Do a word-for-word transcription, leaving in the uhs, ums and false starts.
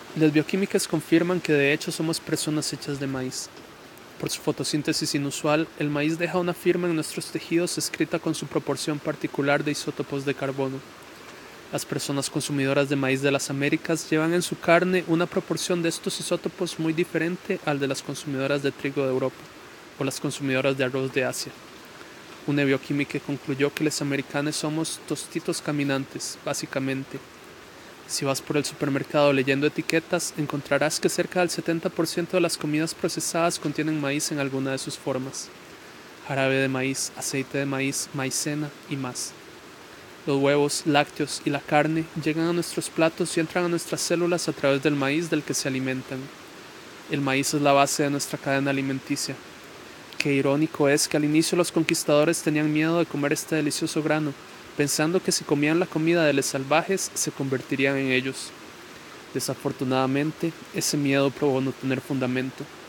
Las bioquímicas confirman que de hecho somos personas hechas de maíz. Por su fotosíntesis inusual, el maíz deja una firma en nuestros tejidos escrita con su proporción particular de isótopos de carbono. Las personas consumidoras de maíz de las Américas llevan en su carne una proporción de estos isótopos muy diferente al de las consumidoras de trigo de Europa o las consumidoras de arroz de Asia. Una bioquímica concluyó que los americanos somos tostitos caminantes, básicamente. Si vas por el supermercado leyendo etiquetas, encontrarás que cerca del setenta por ciento de las comidas procesadas contienen maíz en alguna de sus formas. Jarabe de maíz, aceite de maíz, maicena y más. Los huevos, lácteos y la carne llegan a nuestros platos y entran a nuestras células a través del maíz del que se alimentan. El maíz es la base de nuestra cadena alimenticia. Qué irónico es que al inicio los conquistadores tenían miedo de comer este delicioso grano, pensando que si comían la comida de los salvajes se convertirían en ellos. Desafortunadamente, ese miedo probó no tener fundamento.